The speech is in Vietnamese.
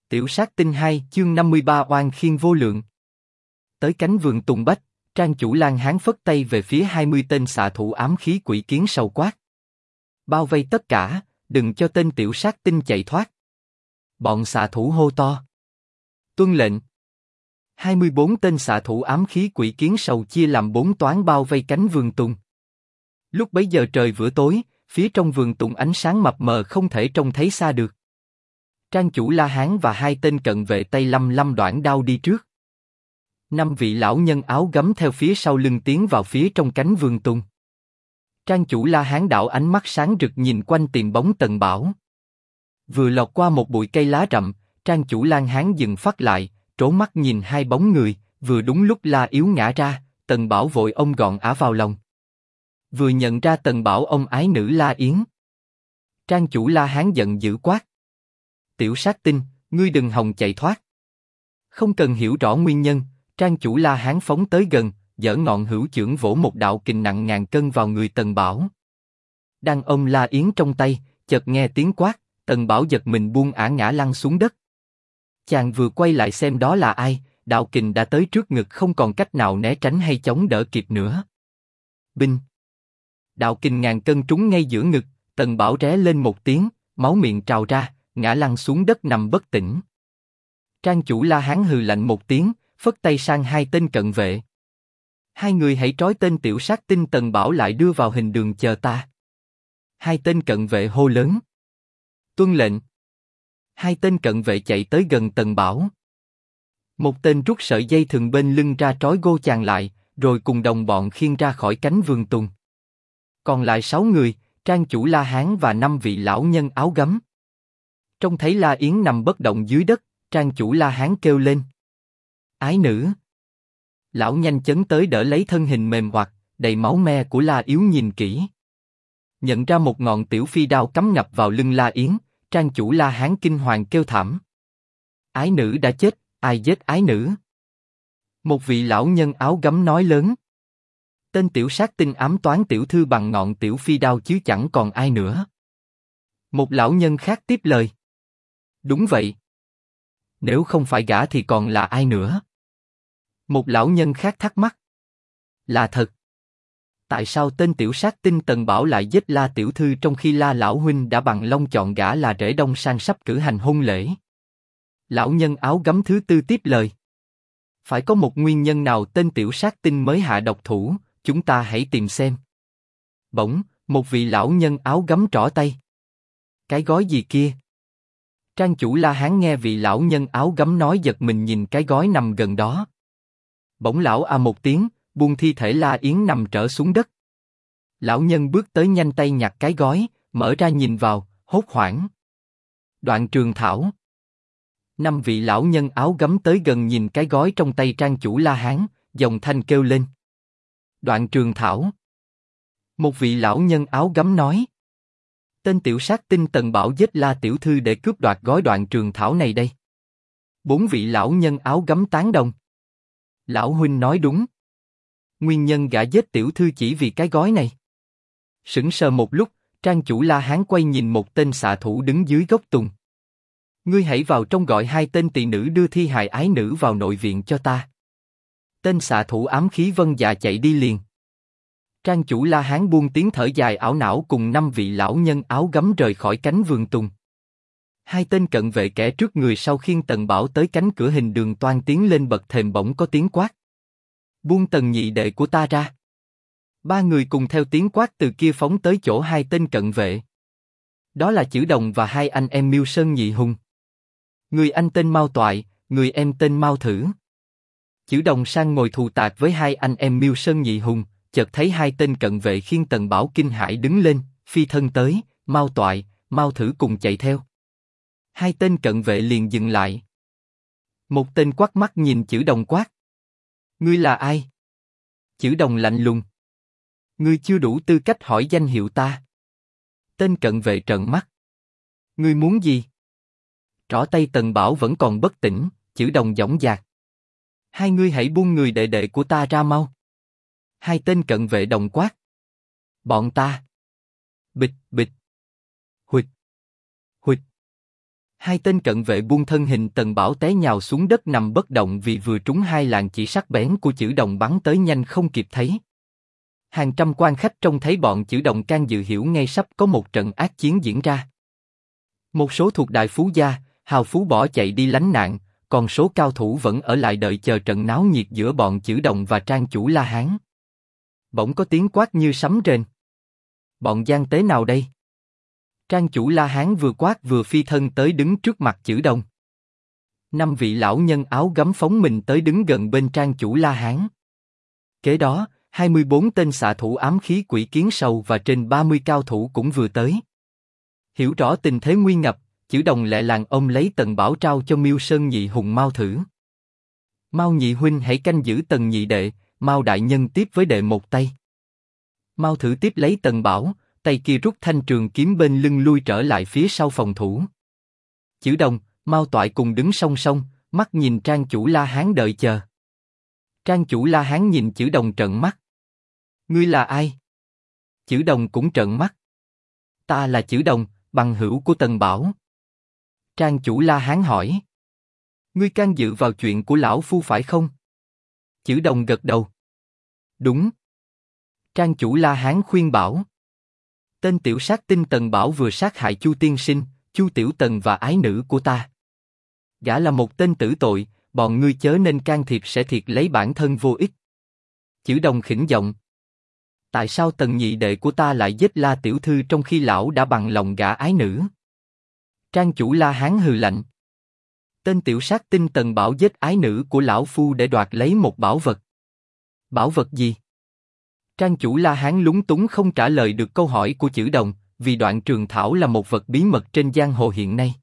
Tiểu sát tinh 2 chương 53 oan khiên vô lượng. Tới cánh vườn Tùng Bách, Trang chủ Lan Hán phất tay về phía 20 tên xạ thủ ám khí quỷ kiến sầu quát. Bao vây tất cả, đừng cho tên tiểu sát tinh chạy thoát. Bọn xạ thủ hô to. Tuân lệnh. 24 tên xạ thủ ám khí quỷ kiến sầu chia làm 4 toán bao vây cánh vườn Tùng. Lúc bấy giờ trời vừa tối, phía trong vườn Tùng ánh sáng mập mờ không thể trông thấy xa được. Trang chủ La Hán và 2 tên cận vệ tay lăm đoản đao đi trước. 5 vị lão nhân áo gấm theo phía sau lưng tiến vào phía trong cánh vườn Tùng. Trang chủ La Hán đảo ánh mắt sáng rực nhìn quanh tìm bóng Tần Bảo. Vừa lọt qua một bụi cây lá rậm, Trang chủ Lan Hán dừng phát lại, trố mắt nhìn 2 bóng người, vừa đúng lúc La Yếu ngã ra, Tần Bảo vội ôm gọn ả vào lòng. Vừa nhận ra Tần Bảo ôm ái nữ La Yến. Trang chủ La Hán giận dữ quát. Tiểu sát tinh, ngươi đừng hòng chạy thoát. Không cần hiểu rõ nguyên nhân, Trang chủ La Hán phóng tới gần, giở ngọn hữu chưởng vỗ một đạo kình nặng ngàn cân vào người Tần Bảo. Đang ôm La Yến trong tay, chợt nghe tiếng quát, Tần Bảo giật mình buông ả ngã lăn xuống đất. Chàng vừa quay lại xem đó là ai, đạo kình đã tới trước ngực không còn cách nào né tránh hay chống đỡ kịp nữa. Binh! Đạo kình ngàn cân trúng ngay giữa ngực, Tần Bảo ré lên một tiếng, máu miệng trào ra, ngã lăn xuống đất nằm bất tỉnh. Trang chủ La Hán hừ lạnh một tiếng, phất tay sang 2 tên cận vệ. 2 người hãy trói tên tiểu sát tinh Tần Bảo lại đưa vào hình đường chờ ta. 2 tên cận vệ hô lớn. Tuân lệnh. 2 tên cận vệ chạy tới gần Tần Bảo. Một tên rút sợi dây thừng bên lưng ra trói gô chàng lại, rồi cùng đồng bọn khiêng ra khỏi cánh vườn Tùng. Còn lại 6 người, Trang chủ La Hán và 5 vị lão nhân áo gấm. Trông thấy La Yến nằm bất động dưới đất, Trang chủ La Hán kêu lên. Ái nữ! Lão nhanh chóng tới đỡ lấy thân hình mềm oặt, đầy máu me của La Yếu nhìn kỹ. Nhận ra một ngọn tiểu phi đao cắm ngập vào lưng La Yến, Trang chủ La Hán kinh hoàng kêu thảm. Ái nữ đã chết, ai giết ái nữ? Một vị lão nhân áo gấm nói lớn. Tên tiểu sát tinh ám toán tiểu thư bằng ngọn tiểu phi đao chứ chẳng còn ai nữa. Một lão nhân khác tiếp lời. Đúng vậy. Nếu không phải gã thì còn là ai nữa? Một lão nhân khác thắc mắc. Là thật. Tại sao tên tiểu sát tinh Tần Bảo lại giết La tiểu thư trong khi La lão huynh đã bằng lòng chọn gã là rể đông sang sắp cử hành hôn lễ? Lão nhân áo gấm thứ tư tiếp lời. Phải có một nguyên nhân nào tên tiểu sát tinh mới hạ độc thủ, chúng ta hãy tìm xem. Bỗng, một vị lão nhân áo gấm trỏ tay. Cái gói gì kia? Trang chủ La Hán nghe vị lão nhân áo gấm nói giật mình nhìn cái gói nằm gần đó. Bỗng lão a một tiếng, buông thi thể La Yến nằm trở xuống đất. Lão nhân bước tới nhanh tay nhặt cái gói, mở ra nhìn vào, hốt hoảng. Đoạn trường thảo. 5 vị lão nhân áo gấm tới gần nhìn cái gói trong tay Trang chủ La Hán, dòng thanh kêu lên. Đoạn trường thảo. Một vị lão nhân áo gấm nói. Tên tiểu sát tinh Tần Bảo giết La tiểu thư để cướp đoạt gói đoạn trường thảo này đây. 4 vị lão nhân áo gấm tán đồng. Lão huynh nói đúng. Nguyên nhân gã giết tiểu thư chỉ vì cái gói này. Sững sờ một lúc, Trang chủ La Hán quay nhìn một tên xạ thủ đứng dưới gốc tùng. Ngươi hãy vào trong gọi 2 tên tỳ nữ đưa thi hài ái nữ vào nội viện cho ta. Tên xạ thủ ám khí vâng dạ chạy đi liền. Trang chủ La Hán buông tiếng thở dài ảo não cùng 5 vị lão nhân áo gấm rời khỏi cánh vườn Tùng. 2 tên cận vệ kẻ trước người sau khiêng Tần Bảo tới cánh cửa hình đường toan tiến lên bậc thềm bỗng có tiếng quát. Buông Tần nhị đệ của ta ra. 3 người cùng theo tiếng quát từ kia phóng tới chỗ 2 tên cận vệ. Đó là Chử Đồng và 2 anh em Miêu Sơn Nhị Hùng. Người anh tên Mao Toại, người em tên Mao Thử. Chử Đồng sang ngồi thù tạc với 2 anh em Miêu Sơn Nhị Hùng, chợt thấy 2 tên cận vệ khiêng Tần Bảo kinh hãi đứng lên, phi thân tới, Mao Toại, Mao Thử cùng chạy theo. 2 tên cận vệ liền dừng lại. Một tên quắc mắt nhìn Chử Đồng quát. Ngươi là ai? Chử Đồng lạnh lùng. Ngươi chưa đủ tư cách hỏi danh hiệu ta. Tên cận vệ trợn mắt. Ngươi muốn gì? Trỏ tay Tần Bảo vẫn còn bất tỉnh, Chử Đồng dõng dạc. 2 ngươi hãy buông người đệ đệ của ta ra mau. 2 tên cận vệ đồng quát. Bọn ta. Bịch bịch. Huỵch. Huỵch. Hai tên cận vệ buông thân hình Tần Bảo té nhào xuống đất nằm bất động vì vừa trúng hai làn chỉ sắc bén của Chử Đồng bắn tới nhanh không kịp thấy. Hàng trăm quan khách trông thấy bọn Chử Đồng can dự hiểu ngay sắp có một trận ác chiến diễn ra. Một số thuộc đại phú gia, hào phú bỏ chạy đi lánh nạn, còn số cao thủ vẫn ở lại đợi chờ trận náo nhiệt giữa bọn Chử Đồng và Trang chủ La Hán. Bỗng có tiếng quát như sấm rền. Bọn gian tế nào đây? Trang chủ La Hán vừa quát vừa phi thân tới đứng trước mặt Chử Đồng. 5 vị lão nhân áo gấm phóng mình tới đứng gần bên Trang chủ La Hán. Kế đó, 24 tên xạ thủ ám khí quỷ kiến sầu và trên 30 cao thủ cũng vừa tới. Hiểu rõ tình thế nguy ngập, Chử Đồng lẹ làng ôm lấy Tần Bảo trao cho Miêu Sơn Nhị Hùng Mao thử. Mao nhị huynh hãy canh giữ Tần nhị đệ, Mao đại nhân tiếp với đệ một tay. Mao thử tiếp lấy Tần Bảo, tay kia rút thanh trường kiếm bên lưng lui trở lại phía sau phòng thủ. Chử Đồng, Mao toại cùng đứng song song, mắt nhìn Trang chủ La Hán đợi chờ. Trang chủ La Hán nhìn Chử Đồng trợn mắt. Ngươi là ai? Chử Đồng cũng trợn mắt. Ta là Chử Đồng, bằng hữu của Tần Bảo. Trang chủ La Hán hỏi. Ngươi can dự vào chuyện của lão phu phải không? Chử Đồng gật đầu. Đúng. Trang chủ La Hán khuyên bảo. Tên tiểu sát tinh Tần Bảo vừa sát hại Chu tiên sinh, Chu Tiểu Tần và ái nữ của ta. Gã là một tên tử tội, bọn ngươi chớ nên can thiệp sẽ thiệt lấy bản thân vô ích. Chử Đồng khỉnh giọng. Tại sao Tần nhị đệ của ta lại giết La tiểu thư trong khi lão đã bằng lòng gả ái nữ? Trang chủ La Hán hừ lạnh. Tên tiểu sát tinh Tần Bảo giết ái nữ của lão phu để đoạt lấy một bảo vật. Bảo vật gì? Trang chủ La Hán lúng túng không trả lời được câu hỏi của Chử Đồng, vì đoạn trường thảo là một vật bí mật trên giang hồ hiện nay.